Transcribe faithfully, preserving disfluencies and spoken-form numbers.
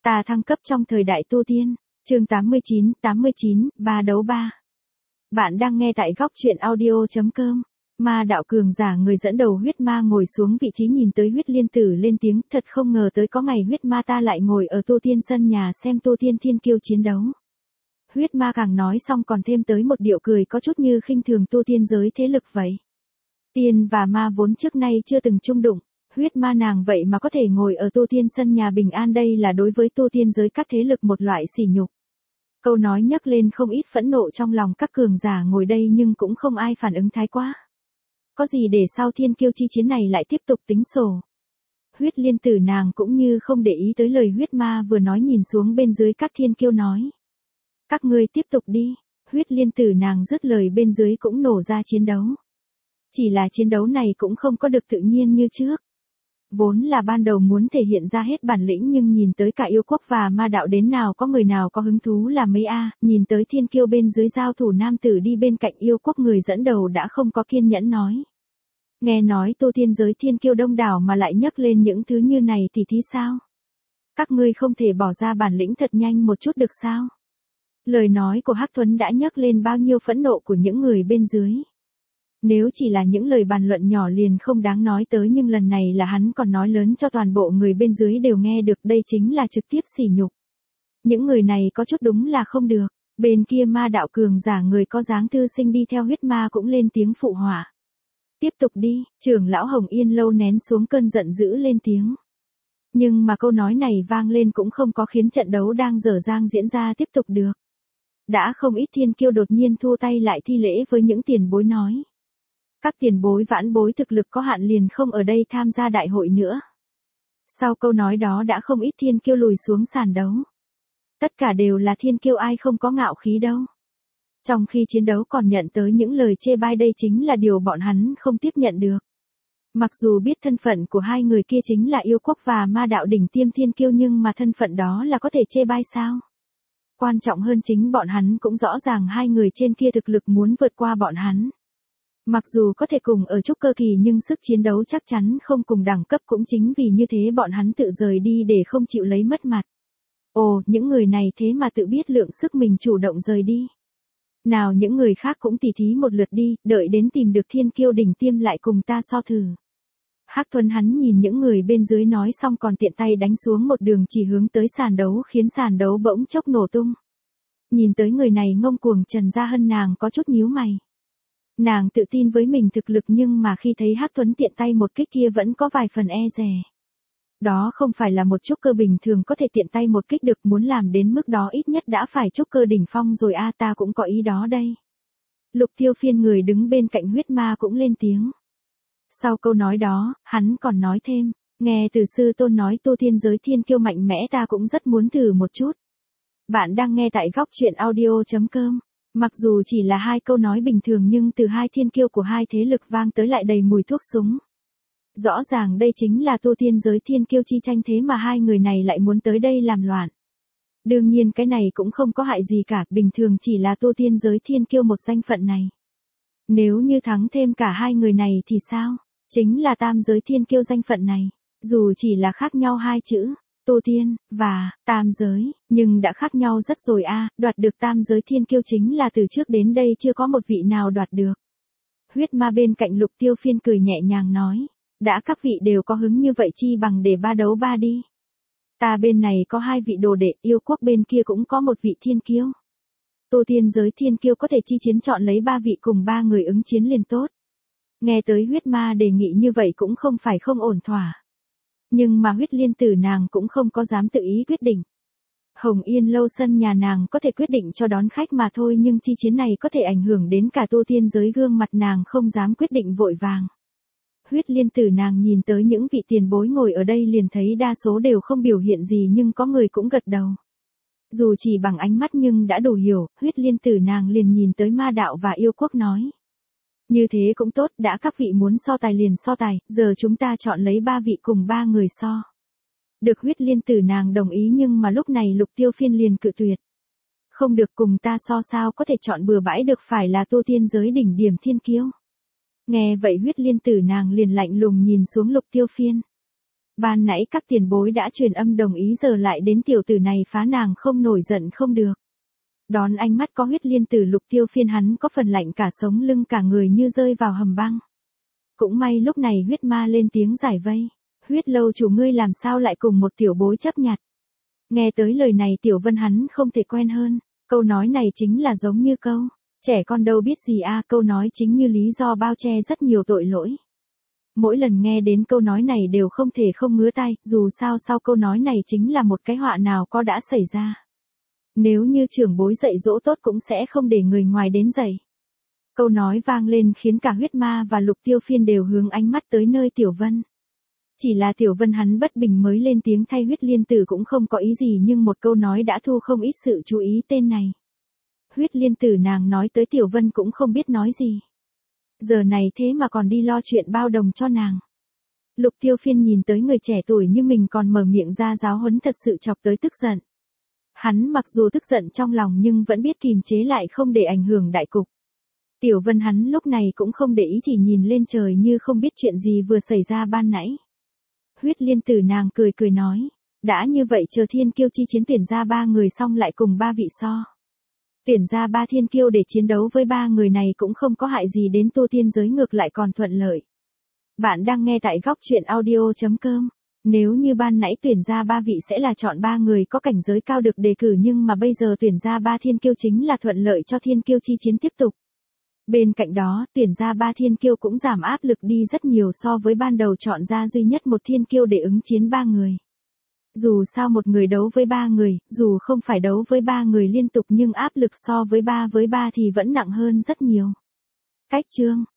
Ta thăng cấp trong thời đại tu tiên. Chương tám mươi chín, tám mươi chín, ba đấu ba. Bạn đang nghe tại góc truyện audio chấm com. Ma đạo cường giả người dẫn đầu huyết ma ngồi xuống vị trí nhìn tới huyết liên tử lên tiếng, thật không ngờ tới có ngày huyết ma ta lại ngồi ở tu tiên sân nhà xem tu tiên thiên kiêu chiến đấu. Huyết ma càng nói xong còn thêm tới một điệu cười có chút như khinh thường tu tiên giới thế lực vậy. Tiên và ma vốn trước nay chưa từng chung đụng, huyết ma nàng vậy mà có thể ngồi ở tu tiên sân nhà bình an, đây là đối với tu tiên giới các thế lực một loại sỉ nhục. Câu nói nhắc lên không ít phẫn nộ trong lòng các cường giả ngồi đây nhưng cũng không ai phản ứng thái quá. Có gì để sau thiên kiêu chi chiến này lại tiếp tục tính sổ. Huyết liên tử nàng cũng như không để ý tới lời huyết ma vừa nói, nhìn xuống bên dưới các thiên kiêu nói. Các ngươi tiếp tục đi. Huyết liên tử nàng dứt lời bên dưới cũng nổ ra chiến đấu. Chỉ là chiến đấu này cũng không có được tự nhiên như trước. Vốn là ban đầu muốn thể hiện ra hết bản lĩnh nhưng nhìn tới cả yêu quốc và ma đạo đến nào có người nào có hứng thú là mấy a, nhìn tới thiên kiêu bên dưới giao thủ nam tử đi bên cạnh yêu quốc người dẫn đầu đã không có kiên nhẫn nói. Nghe nói tu tiên giới thiên kiêu đông đảo mà lại nhắc lên những thứ như này thì thì sao? Các ngươi không thể bỏ ra bản lĩnh thật nhanh một chút được sao? Lời nói của Hắc Thuấn đã nhắc lên bao nhiêu phẫn nộ của những người bên dưới. Nếu chỉ là những lời bàn luận nhỏ liền không đáng nói tới, nhưng lần này là hắn còn nói lớn cho toàn bộ người bên dưới đều nghe được, đây chính là trực tiếp sỉ nhục. Những người này có chút đúng là không được. Bên kia ma đạo cường giả người có dáng thư sinh đi theo huyết ma cũng lên tiếng phụ họa. Tiếp tục đi, trưởng lão Hồng Yên lâu nén xuống cơn giận dữ lên tiếng. Nhưng mà câu nói này vang lên cũng không có khiến trận đấu đang dở dang diễn ra tiếp tục được. Đã không ít thiên kiêu đột nhiên thu tay lại thi lễ với những tiền bối nói. Các tiền bối vãn bối thực lực có hạn liền không ở đây tham gia đại hội nữa. Sau câu nói đó đã không ít thiên kiêu lùi xuống sàn đấu. Tất cả đều là thiên kiêu, ai không có ngạo khí đâu. Trong khi chiến đấu còn nhận tới những lời chê bai, đây chính là điều bọn hắn không tiếp nhận được. Mặc dù biết thân phận của hai người kia chính là yêu quốc và ma đạo đỉnh tiêm thiên kiêu nhưng mà thân phận đó là có thể chê bai sao? Quan trọng hơn chính bọn hắn cũng rõ ràng hai người trên kia thực lực muốn vượt qua bọn hắn. Mặc dù có thể cùng ở trúc cơ kỳ nhưng sức chiến đấu chắc chắn không cùng đẳng cấp, cũng chính vì như thế bọn hắn tự rời đi để không chịu lấy mất mặt. Ồ, những người này thế mà tự biết lượng sức mình chủ động rời đi. Nào những người khác cũng tỉ thí một lượt đi, đợi đến tìm được thiên kiêu đỉnh tiêm lại cùng ta so thử. Hắc Thuần hắn nhìn những người bên dưới nói xong còn tiện tay đánh xuống một đường chỉ hướng tới sàn đấu, khiến sàn đấu bỗng chốc nổ tung. Nhìn tới người này ngông cuồng, Trần Gia Hân nàng có chút nhíu mày. Nàng tự tin với mình thực lực nhưng mà khi thấy Hắc Thuấn tiện tay một kích kia vẫn có vài phần e dè. Đó không phải là một trúc cơ bình thường có thể tiện tay một kích được, muốn làm đến mức đó ít nhất đã phải trúc cơ đỉnh phong rồi a, ta cũng có ý đó đây. Lục Tiêu Phiên người đứng bên cạnh huyết ma cũng lên tiếng. Sau câu nói đó, hắn còn nói thêm, nghe từ sư tôn nói tu tiên giới thiên kiêu mạnh mẽ ta cũng rất muốn thử một chút. Bạn đang nghe tại góc truyện audio chấm com. Mặc dù chỉ là hai câu nói bình thường nhưng từ hai thiên kiêu của hai thế lực vang tới lại đầy mùi thuốc súng. Rõ ràng đây chính là tu tiên giới thiên kiêu chi tranh, thế mà hai người này lại muốn tới đây làm loạn. Đương nhiên cái này cũng không có hại gì cả, bình thường chỉ là tu tiên giới thiên kiêu một danh phận này. Nếu như thắng thêm cả hai người này thì sao? Chính là tam giới thiên kiêu danh phận này. Dù chỉ là khác nhau hai chữ, tu tiên, và, tam giới, nhưng đã khác nhau rất rồi a, đoạt được tam giới thiên kiêu chính là từ trước đến đây chưa có một vị nào đoạt được. Huyết ma bên cạnh Lục Tiêu Phiên cười nhẹ nhàng nói, đã các vị đều có hứng như vậy chi bằng để ba đấu ba đi. Ta bên này có hai vị đồ đệ, yêu quốc bên kia cũng có một vị thiên kiêu. Tu tiên giới thiên kiêu có thể chi chiến, chọn lấy ba vị cùng ba người ứng chiến liền tốt. Nghe tới huyết ma đề nghị như vậy cũng không phải không ổn thỏa. Nhưng mà huyết liên tử nàng cũng không có dám tự ý quyết định. Hồng Yên lâu sân nhà nàng có thể quyết định cho đón khách mà thôi, nhưng chi chiến này có thể ảnh hưởng đến cả tu tiên giới, gương mặt nàng không dám quyết định vội vàng. Huyết liên tử nàng nhìn tới những vị tiền bối ngồi ở đây liền thấy đa số đều không biểu hiện gì nhưng có người cũng gật đầu. Dù chỉ bằng ánh mắt nhưng đã đủ hiểu, huyết liên tử nàng liền nhìn tới ma đạo và yêu quốc nói. Như thế cũng tốt, đã các vị muốn so tài liền so tài, giờ chúng ta chọn lấy ba vị cùng ba người so. Được, huyết liên tử nàng đồng ý nhưng mà lúc này Lục Tiêu Phiên liền cự tuyệt. Không được, cùng ta so sao có thể chọn bừa bãi được, phải là tu tiên giới đỉnh điểm thiên kiêu. Nghe vậy huyết liên tử nàng liền lạnh lùng nhìn xuống Lục Tiêu Phiên. Ban nãy các tiền bối đã truyền âm đồng ý giờ lại đến tiểu tử này phá nàng không nổi giận không được. Đón ánh mắt có huyết liên tử Lục Tiêu Phiên hắn có phần lạnh cả sống lưng cả người như rơi vào hầm băng. Cũng may lúc này huyết ma lên tiếng giải vây. Huyết lâu chủ ngươi làm sao lại cùng một tiểu bối chấp nhặt. Nghe tới lời này Tiểu Vân hắn không thể quen hơn. Câu nói này chính là giống như câu. Trẻ con đâu biết gì a, câu nói chính như lý do bao che rất nhiều tội lỗi. Mỗi lần nghe đến câu nói này đều không thể không ngứa tai, dù sao sau câu nói này chính là một cái họa nào có đã xảy ra. Nếu như trưởng bối dạy dỗ tốt cũng sẽ không để người ngoài đến dạy. Câu nói vang lên khiến cả huyết ma và Lục Tiêu Phiên đều hướng ánh mắt tới nơi Tiểu Vân. Chỉ là Tiểu Vân hắn bất bình mới lên tiếng thay huyết liên tử cũng không có ý gì nhưng một câu nói đã thu không ít sự chú ý tên này. Huyết liên tử nàng nói tới Tiểu Vân cũng không biết nói gì. Giờ này thế mà còn đi lo chuyện bao đồng cho nàng. Lục Tiêu Phiên nhìn tới người trẻ tuổi như mình còn mở miệng ra giáo huấn thật sự chọc tới tức giận. Hắn mặc dù tức giận trong lòng nhưng vẫn biết kìm chế lại không để ảnh hưởng đại cục. Tiểu Vân hắn lúc này cũng không để ý chỉ nhìn lên trời như không biết chuyện gì vừa xảy ra ban nãy. Huyết liên tử nàng cười cười nói, đã như vậy chờ thiên kiêu chi chiến tuyển ra ba người xong lại cùng ba vị so. Tuyển ra ba thiên kiêu để chiến đấu với ba người này cũng không có hại gì đến tu tiên giới ngược lại còn thuận lợi. Bạn đang nghe tại góc truyện audio chấm com. Nếu như ban nãy tuyển ra ba vị sẽ là chọn ba người có cảnh giới cao được đề cử nhưng mà bây giờ tuyển ra ba thiên kiêu chính là thuận lợi cho thiên kiêu chi chiến tiếp tục. Bên cạnh đó, tuyển ra ba thiên kiêu cũng giảm áp lực đi rất nhiều so với ban đầu chọn ra duy nhất một thiên kiêu để ứng chiến ba người. Dù sao một người đấu với ba người, dù không phải đấu với ba người liên tục nhưng áp lực so với ba với ba thì vẫn nặng hơn rất nhiều. Cách chương